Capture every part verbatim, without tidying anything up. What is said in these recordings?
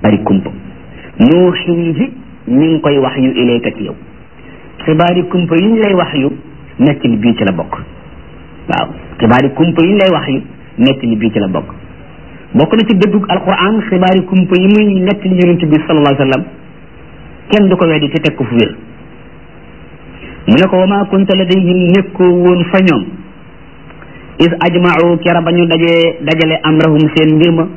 bari kumpa nuuxiihi mi ngi koy wax yu ilayka ci yow xibaari kumpa yi ñu lay wax yu nekk li bii ci la bokk waaw xibaari kumpa yi ñu lay wax yu nekk li bii ci la bokk bokk na ci dëddug alquran xibaari kumpa yi muy nekk li yonent bi sallallahu alayhi wa sallam kenn du ko weddi te teg ko fu wér mu ne ko wa maa kunta ladayhim nekkoo woon fa ñoom is ajma'u kera ba ñu dajee dajale amrahum seen mbir ma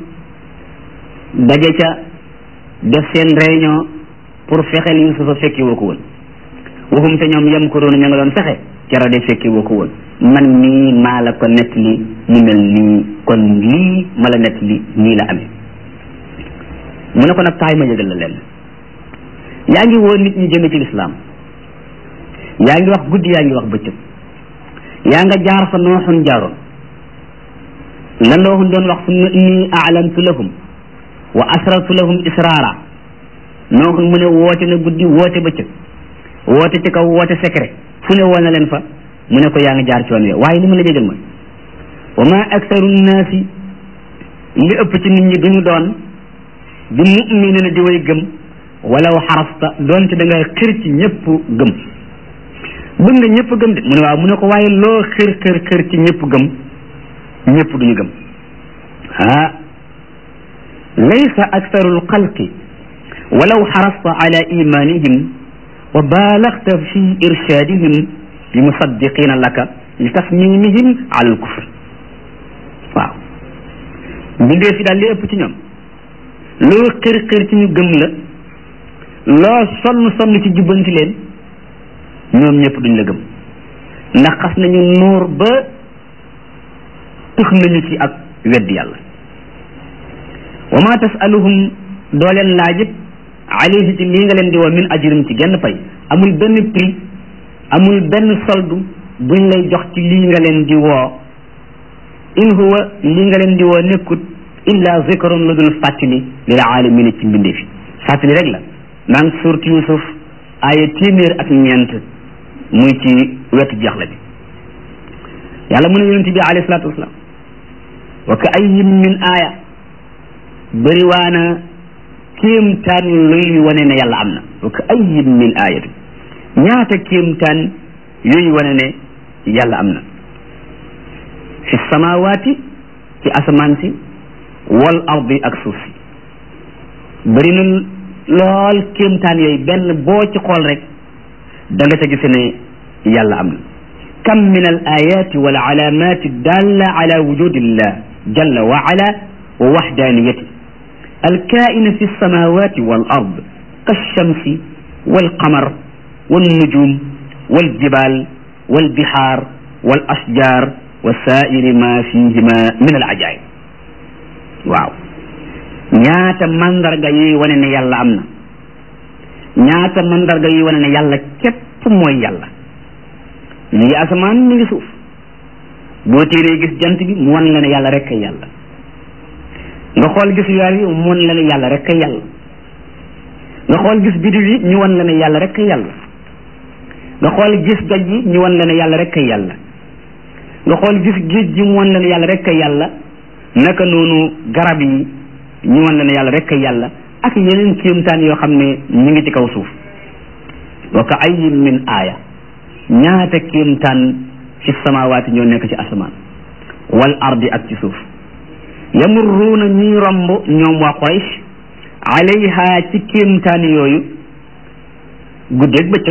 daje ca def seen réunion pour fexeel Yuusufa fekki woo ko woon waxum te ñoom yamkuruuna ña nga doon fexe kera de fekki woo ko woon man nii maa la ko nett li mu mel nii kon lii ma la nett li nii la amee mu ne ko nag kaay ma yëgal la leen yaa ngi woo nit ñi jëme ci lislaam yaa ngi wax guddi yaa ngi wax bëccëg yaa nga jaar fa nooxun jaaroon la nooxun doon wax summa inni a'lantu lahum wa asrartu lahum israara nooxun mu ne woote na guddi woote bëccëg woote ci kaw woote secret fu ne woo na leen fa mu ne ko yaa ngi jaar ci woon wi waaye li ma la jégal mooy wa ma aktaru nnaasi li ëpp ci nit ñi duñu doon bi mu'minina di way gëm walaw xarasta doonte da nga xër ci ñëpp gëm bëgg nga ñëpp gëm de mu ne waaw mu ne ko waaye loo xër xër xër ci ñëpp gëm ñëpp duñu gëm ah laysa aktaru lxalqi walaw xarasta ala imanihim wa balagta fi irshadihim li musaddiqina laka li tasmimihim ala alkufr waaw mbindee fi daal li ëpp ci ñoom loo xër xër ci ñu gëm la loo sonn sonn ci jubbanti leen ñoom ñëpp duñ la gëm ndax xas nañu nuur ba tux nañu ci ak weddi yàlla wa ma tasaluhum doo leen laajit alayhi ci lii nga leen di woo min ajrin ci genn pay amul benn prix amul benn soldu buñ lay jox ci lii nga leen di woo in huwa lii nga leen di woo nekkut illa zikrun lu dul fàttali lil alamina ci mbindee fi fàttali rek la maa ngi suurtu Yuusuf aaya téeméer ak ñeent muy ci wetu jeexle bi yàlla mu ne yonent bi alayhi salaatu wasalaam wa ka ayyin min aaya bëri waana kéemtaan luy wane ne yàlla am na wa ka ayyin min aayatin ñaata kéemtaan yooyu wane ne yàlla am na fi samawaati ci asamaan si wal ardi ak suuf si bëri na lool kéemtaan yooyu benn boo ci xool rek da nga ca gis ne yàlla am na kam min al ayati wal alamati dalla ala wujudillah jalla wa ala wa wahdaniyati alkaina fi lsamawati wal ard kalchamsi walqamar والنجوم والجبال والبحار والأشجار وسائر ما فيهما من العجائب waaw ñaata mandarga yi wane ne yàlla am na ñaata mandarga yi wane ne yàlla képp mooy yàlla mi ngi asamaan mi ngi suuf boo téeree gis jant bi mu wan la ne yàlla rek kay yàlla nga xool gis weer yi mu wan la ne yàlla rek kay yàlla nga xool gis biddiw yi ñu wan la ne yàlla rek kay yàlla nga xool gis gaj yi ñu wan la ne yàlla rek kay yàlla nga xool gis géej gi mu wan la ne yàlla rek kay yàlla naka noonu garab yi ñu wan la ne yàlla rek kay yàlla ak yeneen kéemtaan yoo xam ne ñu ngi ci kaw suuf wa ka ayyin min aaya ñaata kéemtaan fi samawaati ñoo nekk ci asamaan wal ardi ak ci suuf yamurruuna ñuy romb ñoom waa Quraysh alayha ci kéemtaan yooyu guddeeg bëccëg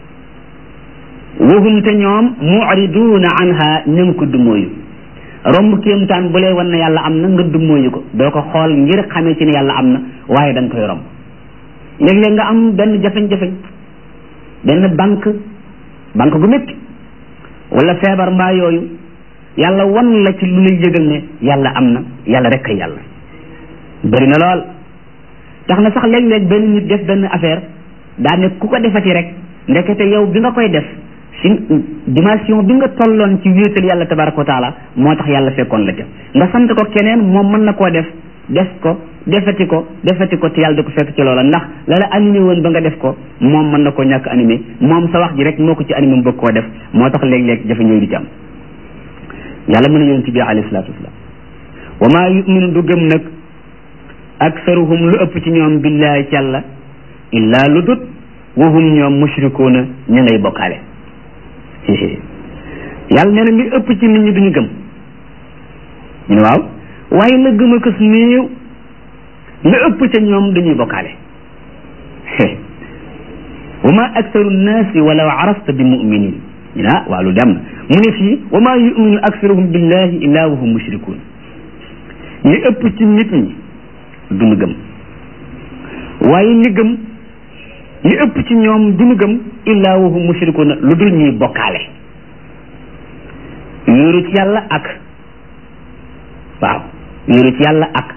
wahum te ñoom mu'riduuna anha ñu ngi ko dumóoyu romb kéemtaan bu lay wan ne yàlla am na nga dumóoyu ko doo ko xool ngir xamee ci ne yàlla am na waaye da nga koy romb léeg-léeg nga am benn jafeñ-jafeñ benn banque banque gu métti wala feebar mbaa yooyu yàlla wan la ci lu lay yëgal ne yàlla am na yàlla rek kay yàlla bëri na lool tax na sax léeg-léeg benn nit def benn affaire daa ne ku ko defati rek ndekete yow bi nga koy def si dimension bi nga tolloon ci wéetal yàlla tabaraka wa taala moo tax yàlla fekkoon la ca nga sant ko keneen moom mën na koo def def ko defati ko defati ko te yàlla da ko fekk ci loola ndax la la animé woon ba nga def ko moom mën na koo ñàkk animé moom sa wax ji rek moo ko ci animé mu bëgg koo def moo tax léeg-léeg jafe ñëw di ci am yàlla mën a yonent bi alayhi salaatu wasalaam wa maa yuminu du gëm nag aksaruhum lu ëpp ci ñoom billahi ci yàlla illaa lu dut wahum ñoom mushrikuuna ñu ngay bokkaale yàlla nee na li ëpp ci nit ñi duñu gëm ñu ne waaw waaye la gëm a kës néew li ëpp ca ñoom dañuy bokkaale wa ma aksaru nnaasi walaw arafta bi muminin ñu ne ah waaw lu dem na mu ne fii wa ma yuminu aksaruhum billahi illaa wahum mushrikuun li ëpp ci nit ñi duñu gëm waaye li gëm li ëpp ci ñoom duñu gëm illaa wahum mushrikuuna lu dul ñuy bokkaale yóoru ci yàlla ak waaw yóoru ci yàlla ak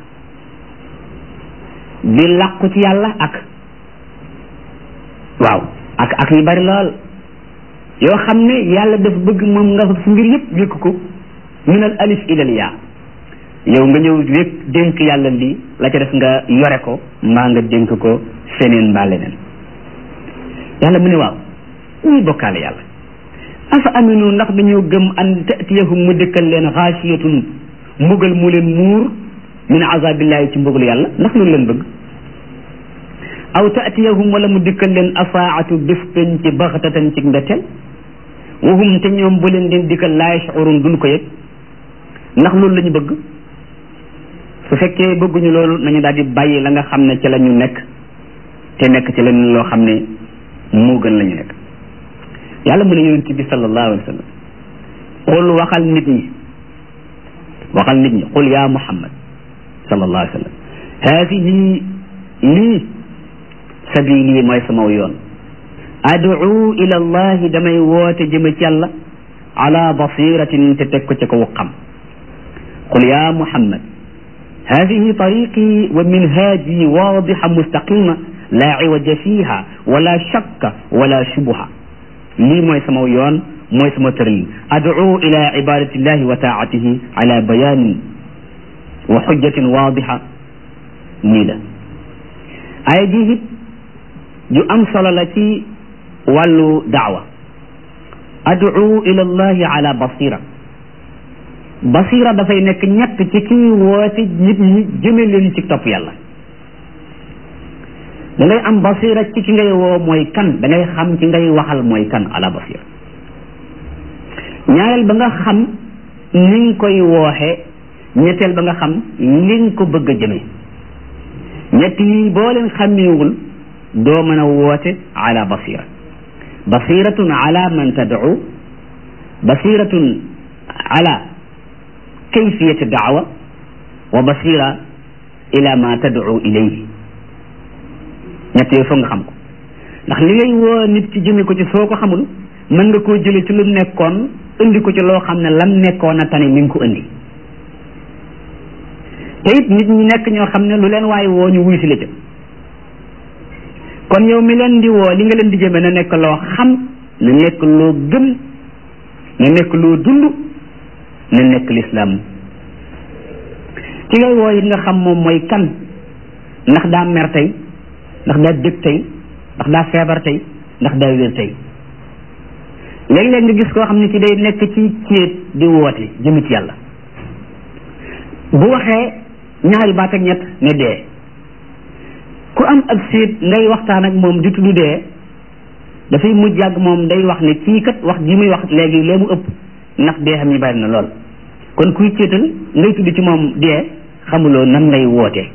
di làqu ci yàlla ak waaw ak ak yu bari lool yoo xam ne yàlla dafa bëgg moom nga fa su mbir yëpp wékk ko min al alif ilal yaa yow nga ñëw wékk dénk yàlla lii la ca def nga yore ko mbaa nga dénk ko feneen mbaa leneen yàlla mu ne waaw ñuy bokkaale yàlla afa aminu ndax dañoo gëm an tatiyahum mu dëkkal leen xaasiyatun mbugal mu leen muur min azabillahi ci mbugalu yàlla ndax loolu leen bëgg aw tatiyahum wala mu dëkkal leen asaatu bés peñ ci baxtatan ci mbetteel wahum te ñoom bu leen den dikkal laa yashurun duñ ko yëg ndax loolu la ñu bëgg su fekkee bëgguñu loolu nañu daal di bàyyi la nga xam ne ci la ñu nekk te nekk ci leneen loo xam ne moo gën la ñu nekk yàlla mu ne yonent bi sallallahu alayhi wa sallam qul waxal nit ñi waxal nit ñi qul ya muhammad sallallahu alayhi wa sallam haadihi lii sabili mooy sama yoon ad'u ila allahi damay woote jëme ci yàlla ala basiratin te teg ko ci ko xam qul ya muhammad hadihi tariqi wa minhaji wadiha mustaqima la iwaja fiha wala shakka wala shubha lii mooy sama yoon mooy sama tëralin ad'u ila ibadati llahi wa taatihi ala bayanin wa hujjatin wadiha nii la ay ji ju am solo la ci wàllu daawa ad'u ila allahi ala basira basira dafay nekk ñett ci kii woote nit ñi jëme leen ci topp yàlla da ngay am basira ci ki ngay woo mooy kan da ngay xam ci ngay waxal mooy kan ala basira ñaareel ba nga xam ni nga koy wooxe ñetteel ba nga xam li nga ko bëgg a jëme ñett yi boo leen xàmmeewul doo mën a woote ala basira basiratun ala man tad'u basiratun ala kayfiyati da'wa wa basira ila ma tad'u ilayhi ñett yooyu foog nga xam ko ndax li ngay woo nit ki jëme ko ci soo ko xamul mën nga koo jële ci lu nekkoon indi ko ci loo xam ne lam nekkoon a tane mi ngi ko indi te it nit ñi nekk ñoo xam ne lu leen waaye woo ñu wuy si la ca kon yow mi leen di woo li nga leen di jëme na nekk loo xam na nekk loo gëm na nekk loo dund na nekk lislaam ki ngay woo it nga xam moom mooy kan ndax daa mer tey ndax daa dëg tey ndax daa feebar tey ndax daa wér tey léeg-léeg nga gis koo xam ne ci day nekk ci céet di woote jëmi ci yàlla bu waxee ñaari baat ak ñett ne dee ku am ak séet ngay waxtaan ak moom di tudd dee dafay mujj yàgg moom day wax ne kii kat wax ji muy wax léegi lee mu ëpp ndax dee xam ñu bari na lool kon kuy céetal ngay tudd ci moom dee xamuloo nan ngay wootee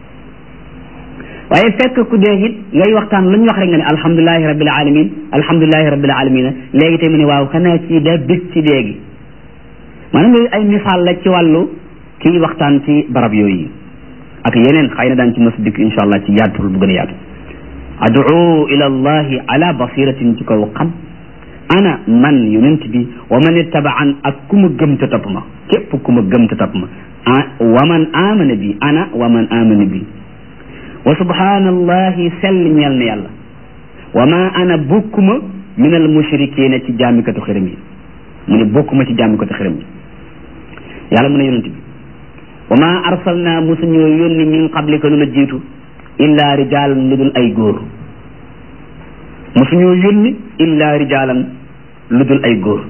waaye fekk ku dee it ngay waxtaan lu ñu wax rek nga ne alhamdulilahi rabbil alamin alhamdulilahi rabbil alamin léegi tey mu ne waaw xanaa kii daa bég ci dee gi maanaam yooyu ay misaal la ci wàllu kii waxtaan ci barab yooyu ak yeneen xëy na daan ci mos dikk insha allah ci yaatul bu gën a yaatu ad'u ila allahi ala basiratin ci kaw xam ana man yonent bi wa man ittaba'an ak ku ma gëm te topp ma képp ku ma gëm te topp ma wa man amana bi ana wa man amana bi wa subhanallahi sell ñeel na yàlla wa ma ana bokkuma min al mushrikina ci jaamikatu xërëm yi mu ne bokkuma ci jaamikatu xërëm yi yàlla mu ne yonent bi wa ma arsalna musuñoo yónni min qablika lu la jiitu illa rijalan lu dul ay góor musuñoo yónni illa rijalan lu dul ay góor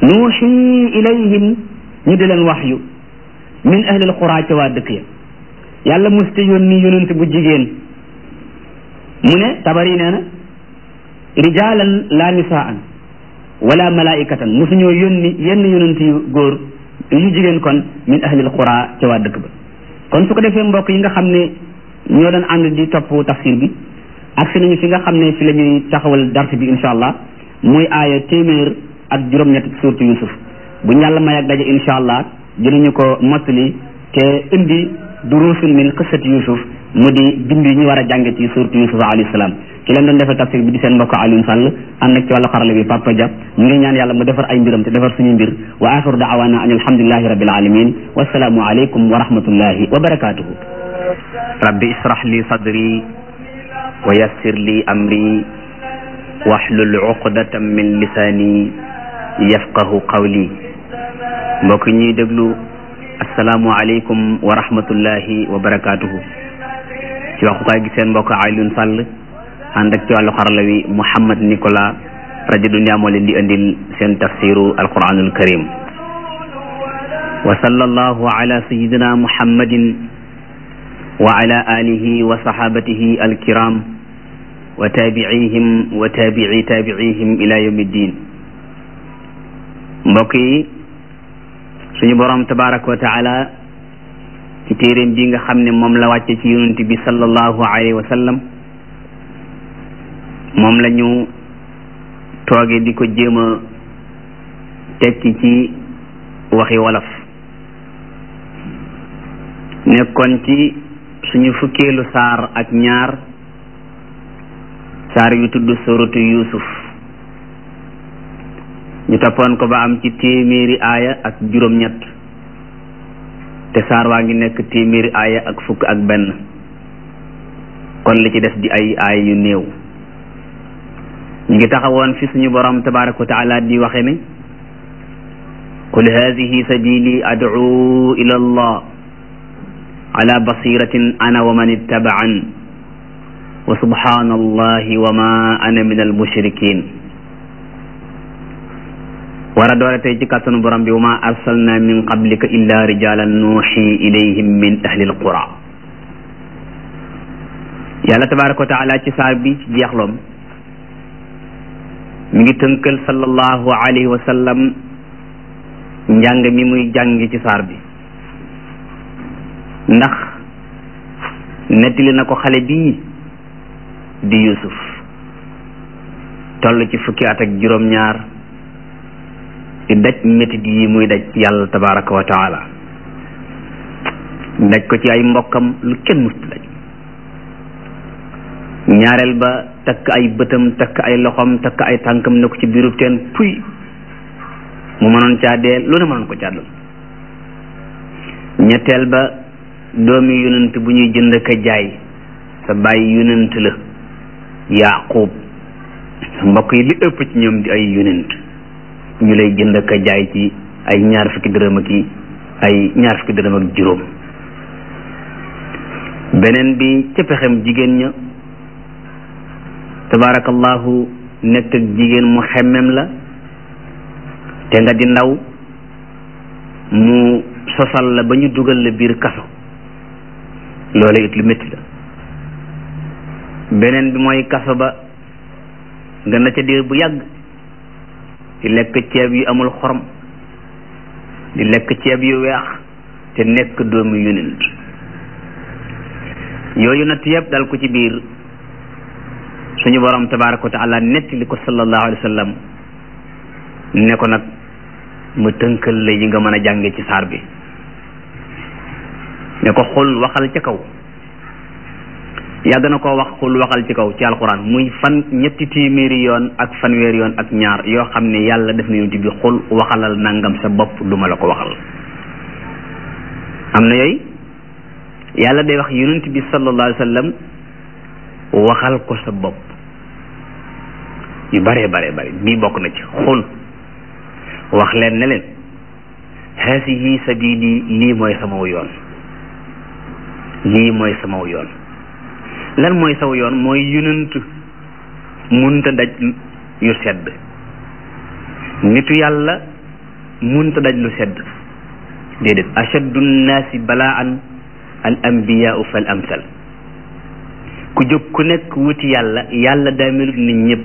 nuuxi ilayhim ñu di leen waxyu min ahlil xuraa ca waa dëkk ya yàlla musta yónni yonent bu jigéen mu ne Tabari nee na rijalan la nisaan wala malaikatan musuñoo yónni yenn yonent yu góor yu jigéen kon min ahlil qura ca waa dëkk ba kon su ko defee mbokk yi nga xam ne ñoo doon ànd di topp tafsir bi ak si nañu fi nga xam ne fi la ñuy taxawal dars bi insha allah muy aaya téeméer ak juróom-ñett suurtu Yusuf bu ñu yàlla may ak daje insha allah dinañu ko mottali te indi durusun min qissati Yusuf mu di bind yi ñu war a jànge ci suurtu Yusuf alayhi salaam ci leen doon defal tafsir bi di seen mbokk Alioune Sall ànd ak ci wàllu xarala bi Papa Dia ñu ngi ñaan yàlla mu defar ay mbiram te defar suñu mbir wa axiru daawana an alhamdulillahi rabbil alamin wasalaamu aleykum wa rahmatullahi wa barakatuhu rabbi israh li sadri wa yassir li amri wahlul uqdatan min lisani yafqahu qawli mbokk ñuy déglu asalaamu aleykum wa rahmatullahi wa barakatuhu ci waxukaay gi seen mbokk Alioune Sall ànd ak ci wàllu xarala wi Mouhamed Nicolas rajo Dunia moo leen di andil seen tafsiru alquranul karim wa sallallahu ala sayidina muhammadin wa ala alihi wa sahabatihi alkiram wa tabiihim wa tabii tabiihim ila yawmi ddin mbokk yi suñu borom tabaraka wa taala ci téeréem bi nga xam ne moom la wàcce ci yonent bi sallallahu alayhi wa sallam moom la ñu tooge di ko jéem a tekki ci waxi wolof nekkoon ci suñu fukkeelu saar ak ñaar saar yu tudd suratu Yusuf ñu toppoon ko ba am ci téeméeri aaya ak juróom-ñett te saar waa ngi nekk téeméeri aaya ak fukk ak benn kon li ci des di ay aaya yu néew ñu ngi taxawoon fi suñu borom tabaraka wa taala di waxe ne qul hadihi sabili ad'u ila allah ala basiratin ana wa man ittaba'an wa subhanallahi wa ma ana min al mushrikin war a doore tey ci kàttanu borom bi wa ma arsalna min qablika illa rijalan nuuxi ilayhim min ahli al qura yàlla tabaraka wa taala ci saar bi ci jeexloom mi ngi tënkal sallallahu alayhi wa sallam njàng mi muy jàng ci saar bi ndax nettali na ko xale bii di Yusuf toll ci fukki at ak juróom-ñaar di daj métit yi muy daj yàlla tabaraka wa taala daj ko ci ay mbokkam lu kenn musta daj ñaareel ba takk ay bëtam takk ay loxom takk ay tànkam ne ko ci biiru teen puy mu mënoon caa dee lu ne mënoon ko caa dal ñetteel ba doomi yonent bu ñuy jënd ka jaay sa bàyyi yonent la Yaaqub sa mbokk yi li ëpp ci ñoom di ay yonent ñu lay jënd ka jaay ci ay ñaar fukki dërëm ak i ay ñaar fukki dërëm ak juróom beneen bi ca pexem jigéen ña tabarakallahu nekk ak jigéen mu xemmem la te nga di ndaw mu sosal la ba ñu dugal la biir kaso loolu it lu métti la beneen bi mooy kaso ba nga na ca diir bu yàgg di lekk ceeb yu amul xorom di lekk ceeb yu weex te nekk doomu yonent yooyu natt yëpp dal ko ci biir suñu borom tabaraka wa taala netti li ko sallallahu alayhi wa sallam ne ko nag mu tënkal la yi nga mën a jànge ci saar bi ne ko xul waxal ci kaw yàgg na koo wax xul waxal ci kaw ci alquran muy fan ñetti téeméeri yoon ak fanweeri yoon ak ñaar yoo xam ne yàlla def na yonent bi xul waxalal nangam sa bopp duma la ko waxal am na yooyu yàlla day wax yonent bi sallallahu alayhi wa sallam waxal ko sa bopp yu bare bare bare bii bokk na ci xul wax leen ne leen haasihi sabili lii mooy samaw yoon lii mooy samaw yoon lan mooy saw yoon mooy yonent munta daj yu sedd nitu yàlla munta daj lu sedd déedéet ashaddu nnaasi balaan al anbiyaau fal amsal ku jóg ku nekk wuti yàlla yàlla daa melut nit ñëpp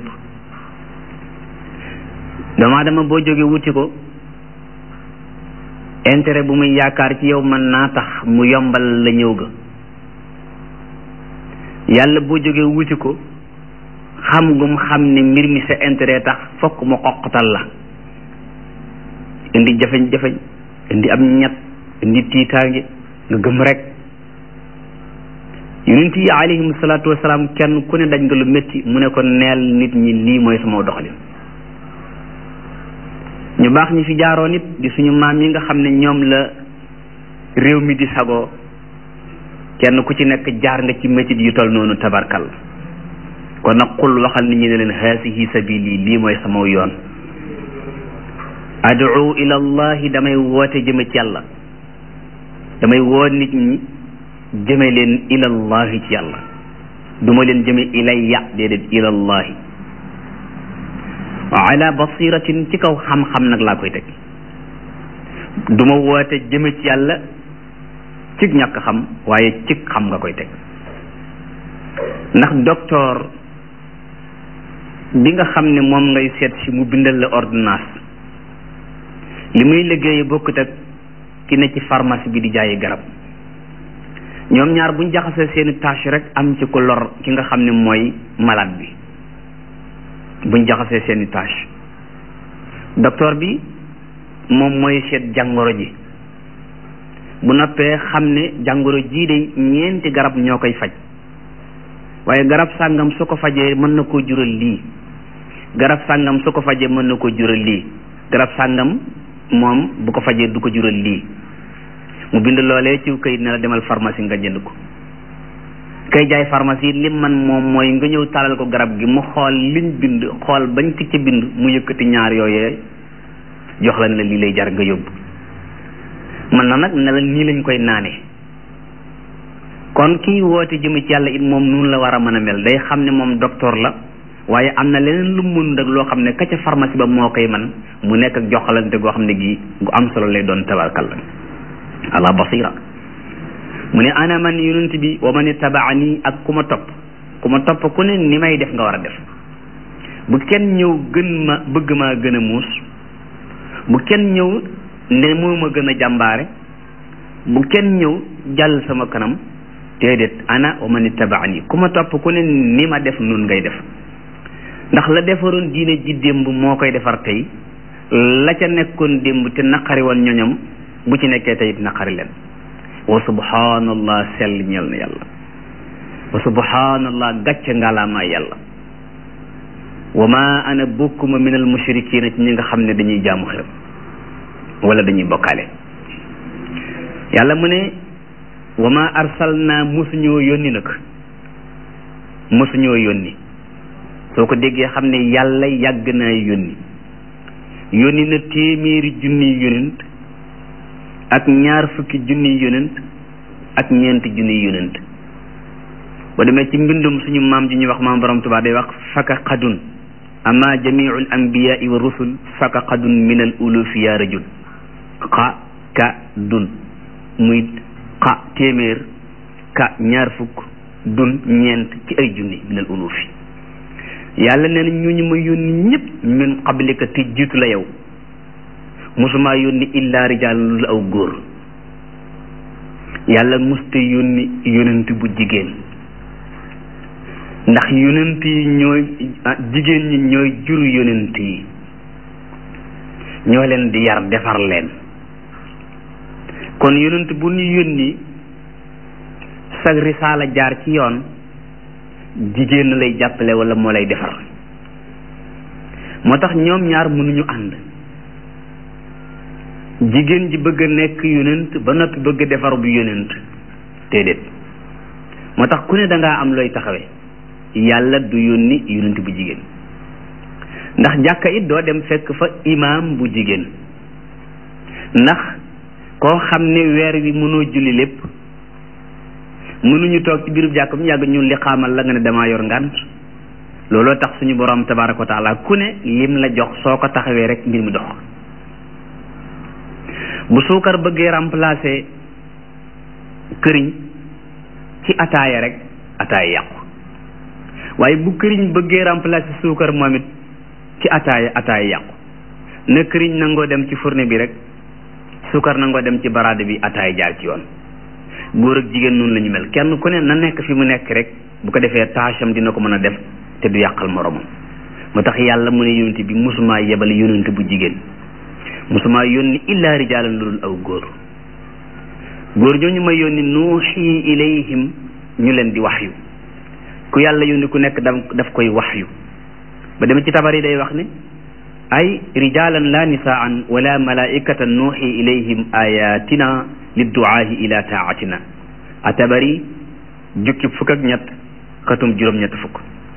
dama dama boo jógee wuti ko intérêt bu muy yaakaar ci yow mën naa tax mu yombal la ñëw ga yàlla boo jógee wuti ko xam gum xam ne mbir mi sa intérêt tax fokk mu xoqatal la indi jafeñ-jafeñ indi am ñett indi tiitaange nga gëm rek yonent yi alayhim salaatu wasalaam kenn ku ne daj nga lu métti mu ne ko neel nit ñi lii mooy sama doxalin ñu baax ñi fi jaaroo nit di suñu maam yi nga xam ne ñoom la réew mi di sagoo kenn ku ci nekk jaar nga ci métit yu tol noonu tabarkal kon nag qul waxal nit ñi ne leen haasihi sabili lii mooy sama yoon ad'u ila allahi damay woote jëme ci yàlla damay woo nit ñi jëme leen ila allahi ci yàlla duma leen jëme ilayya déedéet ila allahi wa ala basiratin ci kaw xam-xam nag laa koy teg duma woote jëme ci yàlla ci ñàkk xam waaye ci xam nga koy teg ndax docteur bi nga xam ne moom ngay seet si mu bindal la ordonnance li muy liggéeye bokkut ak ki ne ci pharmacie bi di jaayi garab ñoom ñaar buñ jaxasee seeni tâche rek am ci ko lor ki nga xam ne mooy malade bi buñ jaxasee seeni tâche docteur bi moom mooy seet jàngoro ji bu noppee xam ne jàngoro jii de ñeenti garab ñoo koy faj waaye garab sàngam su ko fajee mën na koo jural lii garab sàngam su ko fajee mën na koo jural lii garab sàngam moom bu ko fajee du ko jural lii mu bind loolee ci kayit ne la demal pharmacie nga jënd ko kay jaay pharmacie lim man moom mooy nga ñëw talal ko garab gi mu xool liñ bind xool bañ ci ca bind mu yëkkati ñaar yooyee jox la ne la lii lay jar nga yóbbu man na nag ne la nii lañ koy naanee kon kii woote jëme ci yàlla it moom noonu la war a mën a mel day xam ne moom docteur la waaye am na leneen lu mun rek loo xam ne ka ca pharmacie ba moo koy man mu nekk ak joxalante goo xam ne gi gu am solo lay doon tabarkal la ala basira mu ne ana man yonent bi wa man tabaani ak ku ma topp ku ma topp ku ne ni may def nga war a def bu kenn ñëw gën ma bëgg maa gën a muus bu kenn ñëw ne moo ma gën a jàmbaare bu kenn ñëw jàll sama kanam déedéet ana wa man tabaani ku ma topp ku ne ni ma def nun ngay def ndax la defaroon diine ji démb moo koy defar tey la ca nekkoon démb te naqari woon ñoñam bu ci nekkee tey naqari leen wa subhanallah sell ñel na yàlla wa subhanallah gàcce ngalaama yàlla wa ma ana bokkuma min al mushrikina ci ñi nga xam ne dañuy jaamu xërëm wala dañuy bokkaale yàlla mu ne wa ma arsalna musuñoo yónni nag musuñoo yónni soo ko déggee xam ne yàlla yàgg naa yónni yónni na téeméeri junniy yonent ak ñaar fukki junniy yonent ak ñeenti junniy yonent ba demee ci mbindum suñu maam ji ñuy wax maam borom Tuubaa day wax faka xadun ama jamiul anbiyaai wa rusul faka xadun min al ulufi ya rajul xa ka dun muy xa téeméer ka ñaar fukk dun ñeent ci ay junni min al ulufi yàlla nee na ñooñu ma yónni ñëpp min qablika te jiitu la yow musuma yónni illa rijaal lu aw góor yàlla musta yónni yonent bu jigéen ndax yonent yi ñooy jigéen ñi ñooy juru yonent yi ñoo leen di yar defar leen kon yonent bu ñu yónni sag risaala jaar ci yoon jigéen lay jàppale wala moo lay defar moo tax ñoom ñaar mënuñu ànd jigéen ji bëgg a nekk yonent ba noppi bëgg a defar bu yonent déedéet moo tax ku ne dangaa am looy taxawee yàlla du yónni yonent bu jigéen ndax jàkka it doo dem fekk fa imaam bu jigéen ndax koo xam ne weer wi mënoo julli lépp mënuñu toog ci biirub jàkk mu yàgg ñu li xaamal la nga ne damaa yor ngànt looloo tax suñu borom tabaaraka wa taala ku ne lim la jox soo ko taxawee rek mbir mi dox bu suukar bëggee remplacer këriñ ci ataaya rek ataaya yàqu waaye bu këriñ bëggee remplacer suukar moom it ci ataaya ataaya yàqu na këriñ nangoo dem ci fourne bi rek suukar nangoo dem ci baraade bi ataaya jaar ci yoon góor ak jigéen noonu la ñu mel kenn ku ne na nekk fi mu nekk rek bu ko defee taacham dina ko mën a def te du yàqal moromam moo tax yàlla mu ne yonent bi musumaa yebal yonent bu jigéen musumaa yónni illa rijaalan lu dul aw góor góor ñooñu ma yónni nuuxi ilayhim ñu leen di waxyu ku yàlla yónni ku nekk daf koy waxyu ba demee ci tabar yi day wax ne ay rijaalan la nisaan wala malaikatan nuuxi ilayhim ayatina lidduaahi ila taatina atabari jukki fukk ak ñett xatum juróom-ñett fukk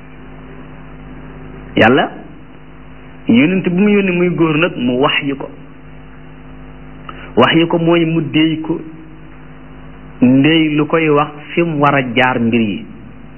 yàlla yónent bu mu yónni muy góor nag mu wax yu ko wax yu ko mooy mu déey ko ndéy lu koy wax fi mu war a jaar mbir yi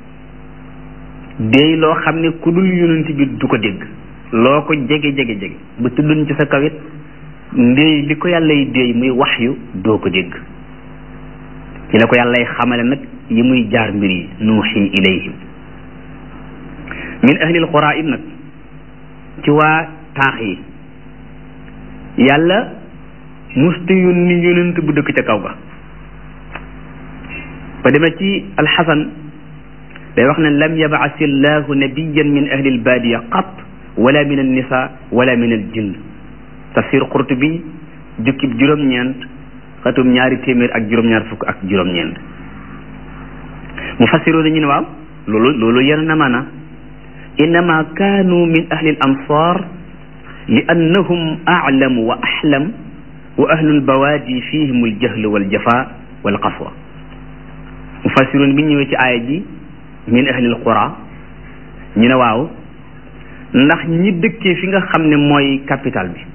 déey loo xam ne ku dul yónent bi du ko dégg loo ko jege jege jege ba tudduñ ci sa kawit ndéy li ko yàllay déey muy wax yu doo ko dégg ci la ko yàllay xamale nag yi muy jaar mbir yi nuuxi ilayhim min ahlil xuraa it nag ci waa taax yi yàlla musta yónni yónent bu dëkk ca kaw ga ba demee ci alxasan day wax ne lam yab'as illahu nabiyan min ahli albadiya qat wala min annisa wala min aljinn tafsir qurtubi jukkib juróom-ñeent xatum ñaari téeméer ak juróom-ñaar fukk ak juróom-ñeent mu fassiroo nañu ne waaw loolu loolu yenn na maana innama kaanu min ahli al amsar li annahum a'lamu wa ahlam wa ahlu albawaadi fihim aljahl waljafa walqaswa mu fassiroon bi ñëwee ci aaya ji min ahli alqura ñu ne waaw ndax ñi dëkkee fi nga xam ne mooy capital bi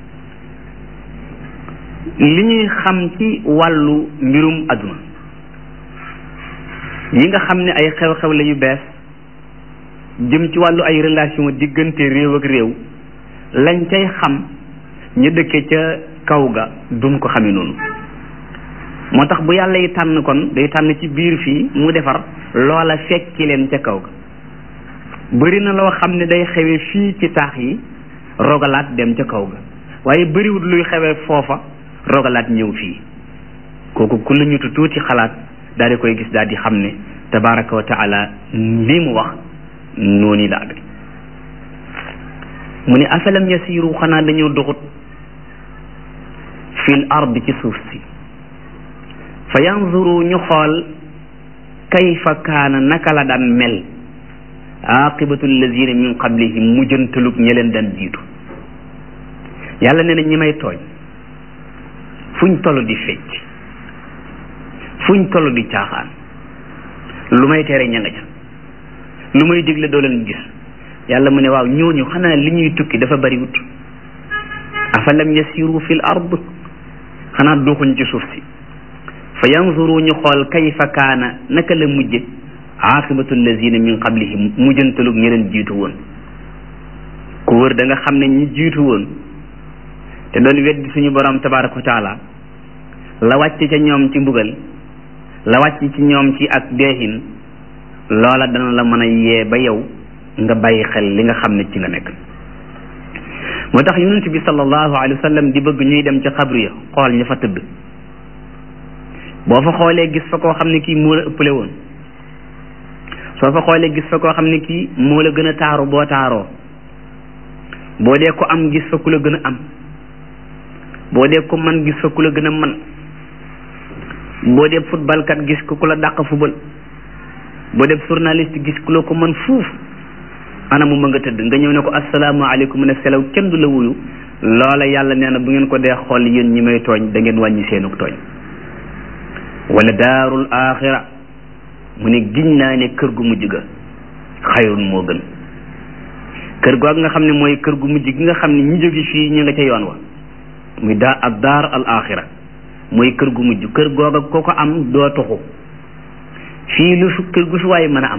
li ñuy xam ci wàllu mbirum adduna yi nga xam ne ay xew-xew la yu bees jëm ci wàllu ay relation diggante réew ak réew lañ cay xam ñu dëkkee ca kaw ga duñ ko xame noonu moo tax bu yàlla yi tànn kon day tànn ci biir fii mu defar loola fekki leen ca kaw ga bëri na loo xam ne day xewee fii ci taax yi rogalaat dem ca kaw ga waaye bëriwut luy xewee foofa rogalaat ñëw fii kooku ku la ñutu tuuti xalaat daal di koy gis daal di xam ne tabaraka wa taala li mu wax noonu la amee mu ne afalam yasiru xanaa dañoo doxut fil ard ci suuf si fa yanzuru ñu xool kayfa kaana naka la daan mel aqibatu allazina min qablihim mujjantalug ña leen daan jiitu yàlla nee na ñi may tooñ fuñ toll di fecc fuñ toll di caaxaan lu may tere ña nga ca lu may digle doo leen gis yàlla mu ne waaw ñooñu xanaa li ñuy tukki dafa bariwut afalam yasiru fil ard xanaa doxuñ ci suuf si fa yanzuru ñu xool kayfa kaana naka la mujje aqibatu allazina min qablihim mujjantalug ñi leen jiitu woon ku wër da nga xam ne ñi jiitu woon te doon weddi suñu borom tabaraka wa taala la wàcc ca ñoom ci mbugal la wàcc ci ñoom ci ak deexin loola dana la mën a yee ba yow nga bàyyi xel li nga xam ne ci nga nekk moo tax yonent bi sallallahu alayhi wa sallam di bëgg ñuy dem ca xabru ya xool ña fa tëdd boo fa xoolee gis fa koo xam ne kii moo la ëppale woon soo fa xoolee gis fa koo xam ne kii moo la gën a taaru boo taaroo boo dee ko am gis fa ku la gën a am boo dee ko man gis fa ku la gën a man boo dee football kat gis ko ku la dàq football boo dee journaliste gis ku la ko man fuuf ana mu ma nga tëdd nga ñëw ne ko asalaamaaleykum ne selaw kenn du la wuyu loola yàlla nee na bu ngeen ko dee xool yéen ñi may tooñ da ngeen wàññi seenuk tooñ wala daarul axira mu ne giñ naa ne kër gu mujj ga xayrun moo gën kër googu nga xam ne mooy kër gu mujj gi nga xam ne ñi jóge fii ñu nga ca yoon wa muy daa ab daar al axira mooy kër gu mujj kër googa ko ko am doo toxu fii lu su kër gu fi waaye mën a am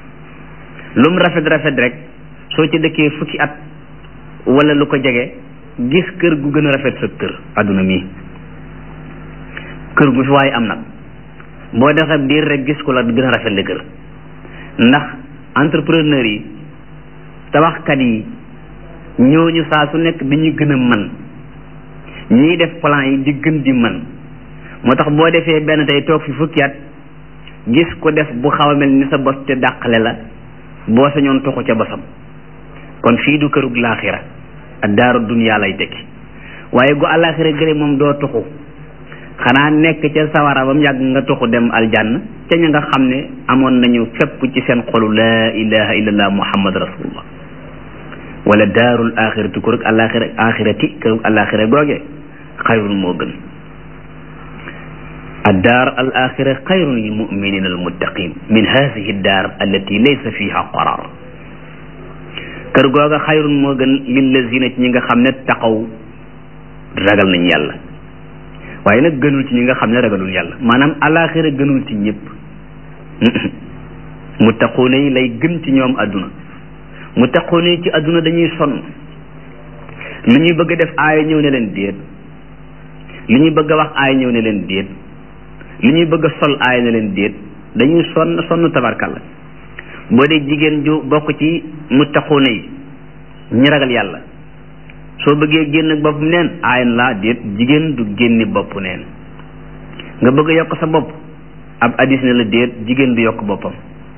lum rafet rafet rek soo ci dëkkee fukki at wala lu ko jege gis kër gu gën a rafet sa kër adduna mii kër gu fi waaye am nag boo doxee diir rek gis ko la gën a rafet la kër ndax entrepreneur yi tabaxkat yi ñooñu saa su nekk dañuy gën a man ñiy def plan yi di gën di man moo tax boo defee benn tey toog fi fukki at gis ko def bu xaw a mel ni sa bos te dàqale la boo sañoon toxu ca bosam kon fii du kërug laaxira ak daaru duniyaa lay tekki waaye gu àllaaxira gële moom doo toxu xanaa nekk ca sawara ba mu yàgg nga toxu dem aljanna ca ña nga xam ne amoon nañu fépp ci seen xolu laa ilaha illallah muhammad rasulullah wala daarul axirati kërug àllaaxira axirati kërug àllaaxira googe xayrun moo gën الدار الآخرة خير للمؤمنين المتقين من هذه الدار التي ليس فيها قرار kër googa xayrun moo gën lillazina ci ñi nga xam ne taxaw ragal nañ yàlla waaye nag gënul ci ñi nga xam ne ragalul yàlla maanaam alaaxira gënul ci ñëpp muttaquuna yi lay gën ci ñoom àdduna muttaquuna yi ci àdduna dañuy sonn lu ñuy bëgg a def aaya ñëw ne leen déet lu ñuy bëgg a wax aaya ñëw ne leen déet li ñuy bëgg a sol aay na leen déet dañuy sonn sonn tabarkalla boo dee jigéen ju bokk ci muttaquuna yi ñi ragal yàlla soo bëggee génn bopp neen aay na laa déet jigéen du génni bopp neen nga bëgg a yokk sa bopp ab addis ne la déet jigéen du yokk boppam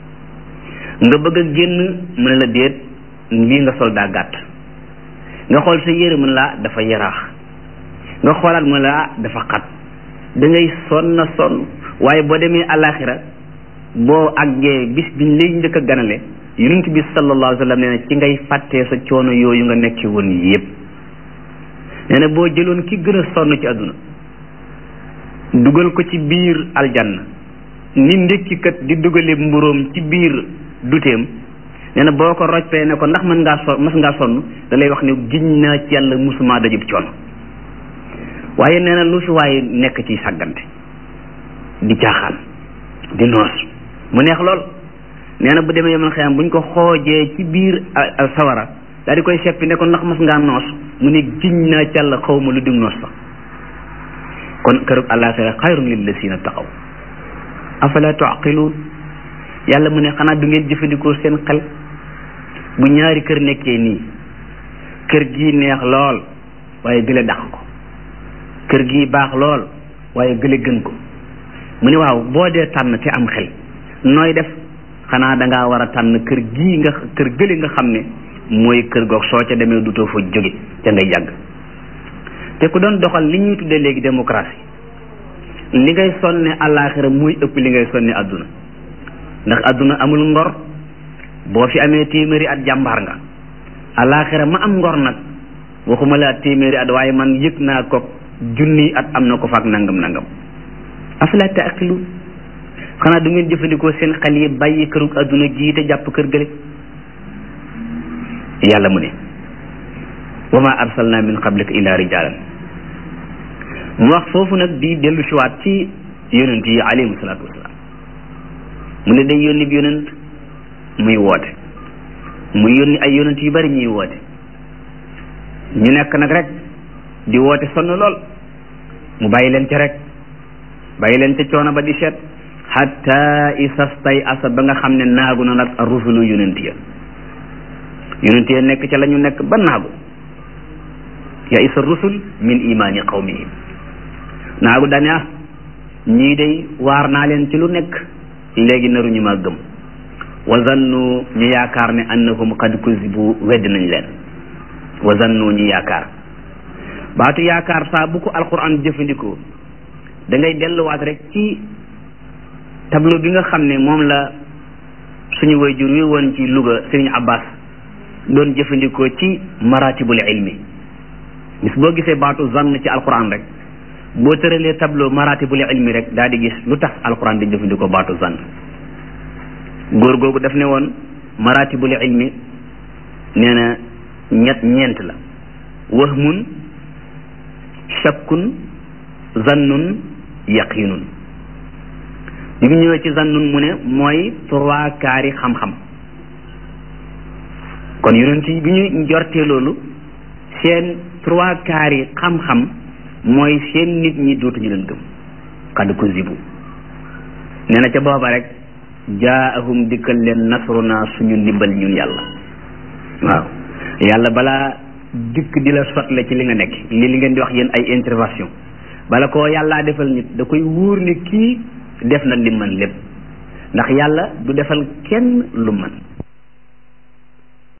nga bëgg a génn mu ne la déet lii nga sol daa gàtt nga xool sa yére mu ne laa dafa yaraax nga xoolaat mu ne laa dafa xat da ngay sonn na sonn waaye boo demee alaxira boo àggee bis biñ lay njëkk a ganale yonent bi sallallahu alayhi wa sallam nee na ci ngay fàttee sa coono yooyu nga nekk woon yépp nee na boo jëloon ki gën a sonn ci àdduna dugal ko ci biir aljanna ni ndékkikat di dugale mburóom ci biir duteem nee na boo ko rojpee ne ko ndax mën ngaa so mas ngaa sonn da lay wax ne giñ naa ci yàlla musuma dajub coono waaye nee na lu fi waaye nekk ci sàggante di caaxaan di noos mu neex lool nee na bu demee yamal xiyam buñ ko xoojee ci biir sawara daal di koy seppi ne ko ndax mas ngaa noos mu ne giñ naa ci yàlla xaw ma lu dim noos sax kon kërug àllaaxira xayrun lillazina taqaw afala tuaqiluun yàlla mu ne xanaa du ngeen jëfandikoo seen xel bu ñaari kër nekkee nii kër gii neex lool waaye gële dàq ko kër gi baax lool waaye gële gën ko mu ne waaw boo dee tànn te am xel nooy def xanaa dangaa war a tànn kër gii nga kër gële nga xam ne mooy kër goog soo ca demee dutoo fa jóge ca ngay yàgg te ku doon doxal li ñuy tuddee léegi démocratie li ngay sonne àllaaxira muy ëpp li ngay sonne àdduna ndax àdduna amul ngor boo fi amee téeméeri at jàmbaar nga àllaaxira ma am ngor nag waxuma laa téeméeri at waaye man yëg naa ko junni at am na ko faak nangam nangam afala taaqilu xanaa du ngeen jëfandikoo seen xel yi bàyyi kërug àdduna gii te jàpp kër gële yàlla mu ne wa ma arsalna min qablika illa rijalan mu wax foofu nag di dellu siwaat ci yonent yi alayhim salaatu wasalaam mu ne day yónni bi yonent muy woote muy yónni ay yonent yu bari ñuy woote ñu nekk nag rek di woote sonn lool mu bàyyi leen ca rek bàyyi leen ca coono ba di seet hatta isastay asa ba nga xam ne naagu na nag rusulu yonent ya yonent ya nekk ca la ñu nekk ba naagu ya isa rusul min imaani qawmihim naagu dane ah ñii day waar naa leen ci lu nekk léegi naruñu ma gëm wa zannu ñu yaakaar ne annahum qad kuzibu wedd nañ leen wa zannu ñu yaakaar baatu yaakaar saa bu ko alquran jëfandikoo da ngay delluwaat rek ci tableau bi nga xam ne moom la suñu wayjur wi woon ci Louga Serigne Abbas doon jëfandikoo ci maratibul ilmi bis boo gisee baatu zann ci alquran rek boo tëralee tableau maratibul ilmi rek daal di gis lu tax alquran di jëfandikoo baatu zann góor googu daf ne woon maratibul ilmi nee na ñett ñeent la wahmun shakkun zannun yaqinun bi mu ñëwee ci zannun mu ne mooy trois quarts yi xam-xam kon yonent yi bi ñu jortee loolu seen trois quarts yi xam-xam mooy seen nit ñi dootuñu leen gëm xad ko zibu nee na ca booba rek jaahum dikkal leen nasruna suñu ndimbal ñun yàlla waaw yàlla balaa dikk di la sotle ci li nga nekk li li ngeen di wax yéen ay intervention bala koo yàllaa defal nit da koy wóor ne kii def na li man lépp ndax yàlla du defal kenn lu man